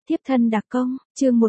Tiếp thân đặc công, chương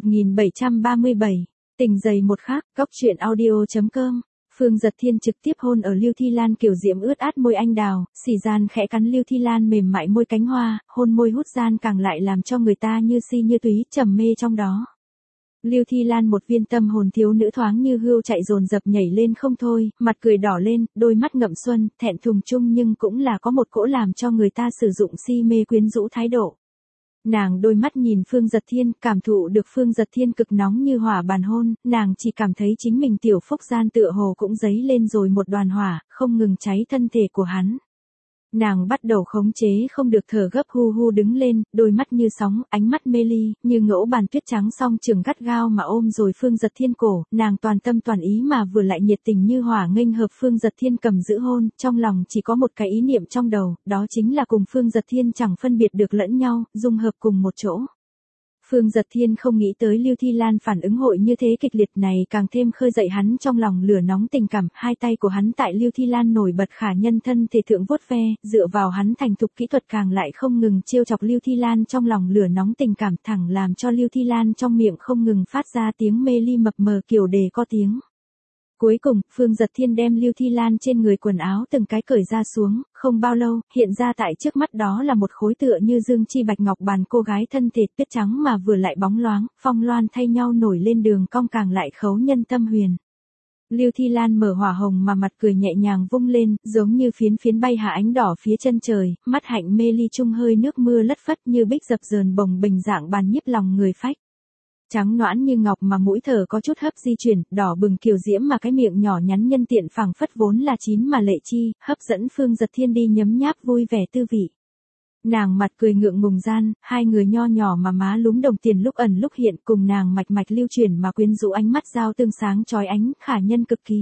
1737, tình dày một khắc, góc truyện audio.com. Phương Dật Thiên trực tiếp hôn ở Lưu Thi Lan kiểu diễm ướt át môi anh đào, xỉ gian khẽ cắn Lưu Thi Lan mềm mại môi cánh hoa, hôn môi hút gian càng lại làm cho người ta như si như túy, trầm mê trong đó. Lưu Thi Lan một viên tâm hồn thiếu nữ thoáng như hươu chạy dồn dập nhảy lên không thôi, mặt cười đỏ lên, đôi mắt ngậm xuân, thẹn thùng chung nhưng cũng là có một cỗ làm cho người ta sử dụng si mê quyến rũ thái độ. Nàng đôi mắt nhìn Phương Dật Thiên, cảm thụ được Phương Dật Thiên cực nóng như hỏa bàn hôn, nàng chỉ cảm thấy chính mình tiểu phúc gian tựa hồ cũng dấy lên rồi một đoàn hỏa, không ngừng cháy thân thể của hắn. Nàng bắt đầu khống chế không được thở gấp hu hu đứng lên, đôi mắt như sóng, ánh mắt mê ly, như ngẫu bàn tuyết trắng song trường gắt gao mà ôm rồi Phương Dật Thiên cổ, nàng toàn tâm toàn ý mà vừa lại nhiệt tình như hỏa nghênh hợp Phương Dật Thiên cầm giữ hôn, trong lòng chỉ có một cái ý niệm trong đầu, đó chính là cùng Phương Dật Thiên chẳng phân biệt được lẫn nhau, dung hợp cùng một chỗ. Phương Dật Thiên không nghĩ tới Lưu Thi Lan phản ứng hội như thế kịch liệt này càng thêm khơi dậy hắn trong lòng lửa nóng tình cảm, hai tay của hắn tại Lưu Thi Lan nổi bật khả nhân thân thể thượng vuốt ve, dựa vào hắn thành thục kỹ thuật càng lại không ngừng trêu chọc Lưu Thi Lan trong lòng lửa nóng tình cảm thẳng làm cho Lưu Thi Lan trong miệng không ngừng phát ra tiếng mê ly mập mờ kiểu đề có tiếng. Cuối cùng, Phương Dật Thiên đem Lưu Thi Lan trên người quần áo từng cái cởi ra xuống, không bao lâu, hiện ra tại trước mắt đó là một khối tựa như dương chi bạch ngọc bàn cô gái thân thể tuyết trắng mà vừa lại bóng loáng, phong loan thay nhau nổi lên đường cong càng lại khấu nhân tâm huyền. Lưu Thi Lan mở hỏa hồng mà mặt cười nhẹ nhàng vung lên, giống như phiến phiến bay hạ ánh đỏ phía chân trời, mắt hạnh mê ly chung hơi nước mưa lất phất như bích dập dờn bồng bềnh dạng bàn nhiếp lòng người phách. Trắng nõn như ngọc mà mũi thở có chút hấp di chuyển, đỏ bừng kiều diễm mà cái miệng nhỏ nhắn nhân tiện phẳng phất vốn là chín mà lệ chi, hấp dẫn Phương Dật Thiên đi nhấm nháp vui vẻ tư vị. Nàng mặt cười ngượng ngùng gian, hai người nho nhỏ mà má lúm đồng tiền lúc ẩn lúc hiện cùng nàng mạch mạch lưu chuyển mà quyến rũ ánh mắt giao tương sáng chói ánh, khả nhân cực kỳ.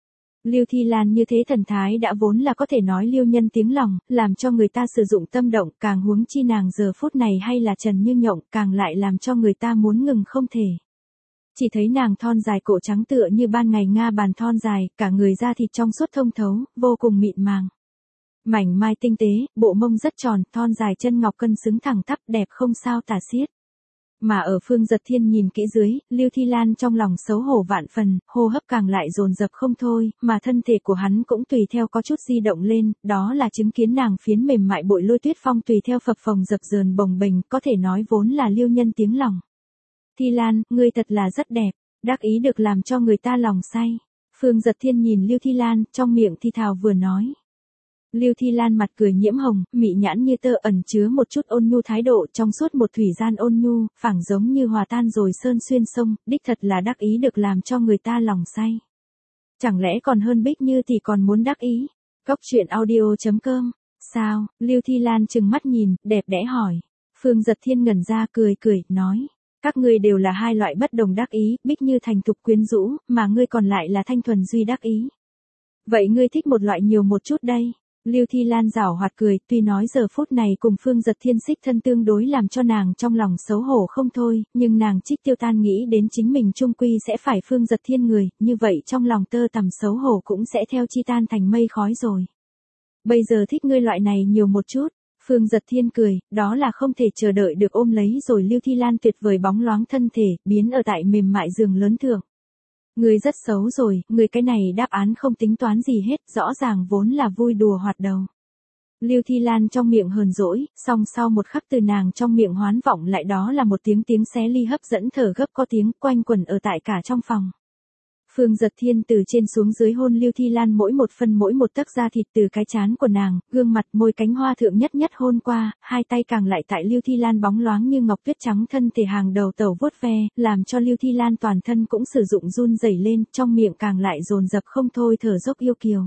Lưu Thi Lan như thế thần thái đã vốn là có thể nói liêu nhân tiếng lòng, làm cho người ta sử dụng tâm động, càng huống chi nàng giờ phút này hay là trần như nhộng, càng lại làm cho người ta muốn ngừng không thể. Chỉ thấy nàng thon dài cổ trắng tựa như ban ngày nga bàn thon dài, cả người da thịt trong suốt thông thấu, vô cùng mịn màng. Mảnh mai tinh tế, bộ mông rất tròn, thon dài chân ngọc cân xứng thẳng tắp đẹp không sao tả xiết. Mà ở Phương Dật Thiên nhìn kỹ dưới, Lưu Thi Lan trong lòng xấu hổ vạn phần, hô hấp càng lại dồn dập không thôi, mà thân thể của hắn cũng tùy theo có chút di động lên, đó là chứng kiến nàng phiến mềm mại bội lôi tuyết phong tùy theo phập phồng dập dờn bồng bềnh, có thể nói vốn là liêu nhân tiếng lòng. Thi Lan, ngươi thật là rất đẹp, đắc ý được làm cho người ta lòng say. Phương Dật Thiên nhìn Lưu Thi Lan, trong miệng thi thào vừa nói. Lưu Thi Lan mặt cười nhiễm hồng, mị nhãn như tơ ẩn chứa một chút ôn nhu thái độ trong suốt một thủy gian ôn nhu, phảng giống như hòa tan rồi sơn xuyên sông, đích thật là đắc ý được làm cho người ta lòng say. Chẳng lẽ còn hơn Bích Như thì còn muốn đắc ý? Góc truyện audio.com. Sao? Lưu Thi Lan trừng mắt nhìn, đẹp đẽ hỏi. Phương Dật Thiên ngẩn ra cười cười, nói. Các ngươi đều là hai loại bất đồng đắc ý, Bích Như thành thục quyến rũ, mà ngươi còn lại là thanh thuần duy đắc ý. Vậy ngươi thích một loại nhiều một chút đây. Lưu Thi Lan giảo hoạt cười, tuy nói giờ phút này cùng Phương Dật Thiên xích thân tương đối làm cho nàng trong lòng xấu hổ không thôi, nhưng nàng trích tiêu tan nghĩ đến chính mình chung quy sẽ phải Phương Dật Thiên người, như vậy trong lòng tơ tằm xấu hổ cũng sẽ theo chi tan thành mây khói rồi. Bây giờ thích ngươi loại này nhiều một chút, Phương Dật Thiên cười, đó là không thể chờ đợi được ôm lấy rồi Lưu Thi Lan tuyệt vời bóng loáng thân thể, biến ở tại mềm mại giường lớn thượng. Ngươi rất xấu rồi, ngươi cái này đáp án không tính toán gì hết, rõ ràng vốn là vui đùa hoạt đầu. Lưu Thi Lan trong miệng hờn dỗi, song sau một khắc từ nàng trong miệng hoán vọng lại đó là một tiếng xé ly hấp dẫn thở gấp có tiếng quanh quẩn ở tại cả trong phòng. Phương Dật Thiên từ trên xuống dưới hôn Lưu Thi Lan mỗi một phân mỗi một tấc da thịt từ cái trán của nàng, gương mặt môi cánh hoa thượng nhất nhất hôn qua, hai tay càng lại tại Lưu Thi Lan bóng loáng như ngọc tuyết trắng thân thể hàng đầu tẩu vuốt ve, làm cho Lưu Thi Lan toàn thân cũng sử dụng run rẩy lên, trong miệng càng lại dồn dập không thôi thở dốc yêu kiều.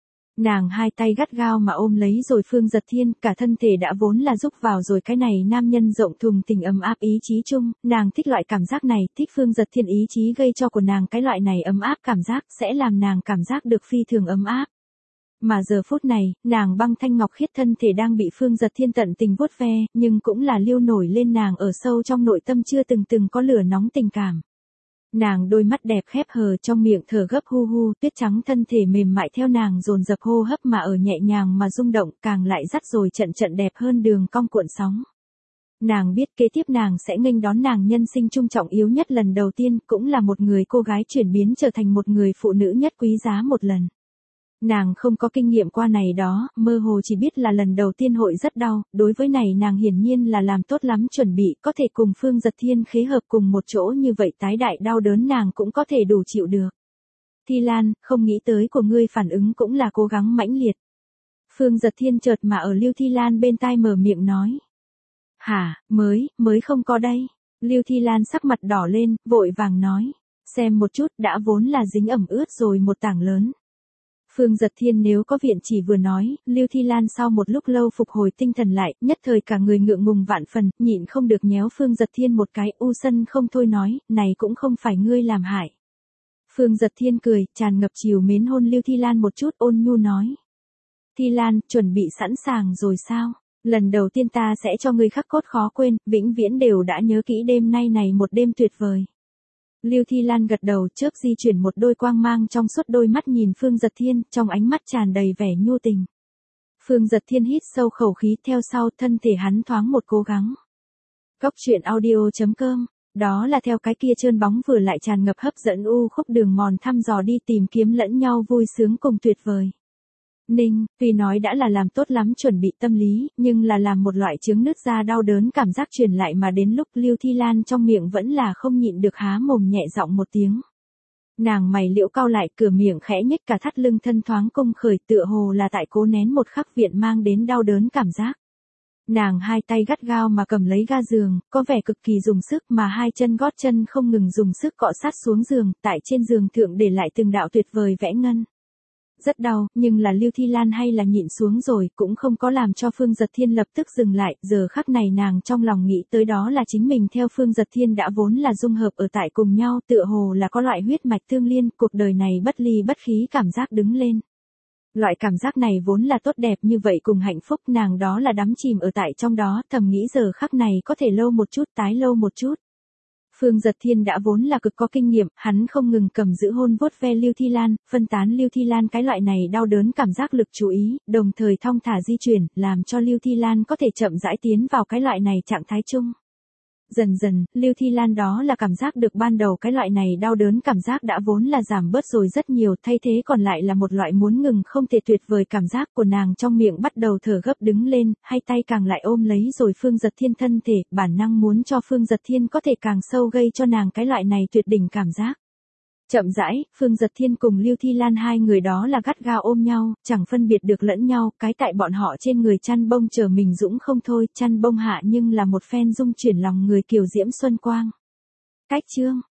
Nàng hai tay gắt gao mà ôm lấy rồi Phương Dật Thiên, cả thân thể đã vốn là rúc vào rồi cái này nam nhân rộng thùng tình ấm áp ý chí chung, nàng thích loại cảm giác này, thích Phương Dật Thiên ý chí gây cho của nàng cái loại này ấm áp cảm giác, sẽ làm nàng cảm giác được phi thường ấm áp. Mà giờ phút này, nàng băng thanh ngọc khiết thân thể đang bị Phương Dật Thiên tận tình vuốt ve, nhưng cũng là liêu nổi lên nàng ở sâu trong nội tâm chưa từng có lửa nóng tình cảm. Nàng đôi mắt đẹp khép hờ trong miệng thở gấp hu hu, tuyết trắng thân thể mềm mại theo nàng dồn dập hô hấp mà ở nhẹ nhàng mà rung động, càng lại dắt rồi trận đẹp hơn đường cong cuộn sóng. Nàng biết kế tiếp nàng sẽ nghênh đón nàng nhân sinh trung trọng yếu nhất lần đầu tiên, cũng là một người cô gái chuyển biến trở thành một người phụ nữ nhất quý giá một lần. Nàng không có kinh nghiệm qua này đó, mơ hồ chỉ biết là lần đầu tiên hội rất đau, đối với này nàng hiển nhiên là làm tốt lắm chuẩn bị, có thể cùng Phương Giật Thiên khế hợp cùng một chỗ như vậy tái đại đau đớn nàng cũng có thể đủ chịu được. Thi Lan, không nghĩ tới của ngươi phản ứng cũng là cố gắng mãnh liệt. Phương Giật Thiên chợt mà ở Lưu Thi Lan bên tai mở miệng nói. Hả, mới không có đây. Lưu Thi Lan sắc mặt đỏ lên, vội vàng nói. Xem một chút đã vốn là dính ẩm ướt rồi một tảng lớn. Phương Giật Thiên nếu có viện chỉ vừa nói, Lưu Thi Lan sau một lúc lâu phục hồi tinh thần lại, nhất thời cả người ngượng ngùng vạn phần, nhịn không được nhéo Phương Giật Thiên một cái, u sân không thôi nói, này cũng không phải ngươi làm hại. Phương Giật Thiên cười, tràn ngập trìu mến hôn Lưu Thi Lan một chút ôn nhu nói. Thi Lan, chuẩn bị sẵn sàng rồi sao? Lần đầu tiên ta sẽ cho ngươi khắc cốt khó quên, vĩnh viễn đều đã nhớ kỹ đêm nay này một đêm tuyệt vời. Lưu Thi Lan gật đầu trước di chuyển một đôi quang mang trong suốt đôi mắt nhìn Phương Giật Thiên, trong ánh mắt tràn đầy vẻ nhu tình. Phương Giật Thiên hít sâu khẩu khí theo sau thân thể hắn thoáng một cố gắng. Góc truyện audio.com, đó là theo cái kia trơn bóng vừa lại tràn ngập hấp dẫn u khúc đường mòn thăm dò đi tìm kiếm lẫn nhau vui sướng cùng tuyệt vời. Ninh, tuy nói đã là làm tốt lắm chuẩn bị tâm lý, nhưng là làm một loại chứng nứt ra đau đớn cảm giác truyền lại mà đến lúc Lưu Thi Lan trong miệng vẫn là không nhịn được há mồm nhẹ giọng một tiếng. Nàng mày liễu cau lại cửa miệng khẽ nhếch cả thắt lưng thân thoáng cung khởi tựa hồ là tại cố nén một khắc viện mang đến đau đớn cảm giác. Nàng hai tay gắt gao mà cầm lấy ga giường, có vẻ cực kỳ dùng sức mà hai chân gót chân không ngừng dùng sức cọ sát xuống giường, tại trên giường thượng để lại từng đạo tuyệt vời vẽ ngân. Rất đau, nhưng là Lưu Thi Lan hay là nhịn xuống rồi, cũng không có làm cho Phương Giật Thiên lập tức dừng lại, giờ khắc này nàng trong lòng nghĩ tới đó là chính mình theo Phương Giật Thiên đã vốn là dung hợp ở tại cùng nhau, tựa hồ là có loại huyết mạch tương liên, cuộc đời này bất ly bất khí cảm giác đứng lên. Loại cảm giác này vốn là tốt đẹp như vậy cùng hạnh phúc, nàng đó là đắm chìm ở tại trong đó, thầm nghĩ giờ khắc này có thể lâu một chút tái lâu một chút. Phương Giật Thiên đã vốn là cực có kinh nghiệm, hắn không ngừng cầm giữ hôn vuốt ve Lưu Thi Lan, phân tán Lưu Thi Lan cái loại này đau đớn cảm giác lực chú ý, đồng thời thong thả di chuyển, làm cho Lưu Thi Lan có thể chậm rãi tiến vào cái loại này trạng thái chung. Dần dần, Lưu Thi Lan đó là cảm giác được ban đầu cái loại này đau đớn cảm giác đã vốn là giảm bớt rồi rất nhiều, thay thế còn lại là một loại muốn ngừng không thể tuyệt vời cảm giác của nàng trong miệng bắt đầu thở gấp đứng lên, hai tay càng lại ôm lấy rồi Phương Giật Thiên thân thể, bản năng muốn cho Phương Giật Thiên có thể càng sâu gây cho nàng cái loại này tuyệt đỉnh cảm giác. Chậm rãi, Phương Giật Thiên cùng Lưu Thi Lan hai người đó là gắt gao ôm nhau, chẳng phân biệt được lẫn nhau, cái tại bọn họ trên người chăn bông chờ mình dũng không thôi, chăn bông hạ nhưng là một phen dung chuyển lòng người kiều diễm xuân quang. Cách chương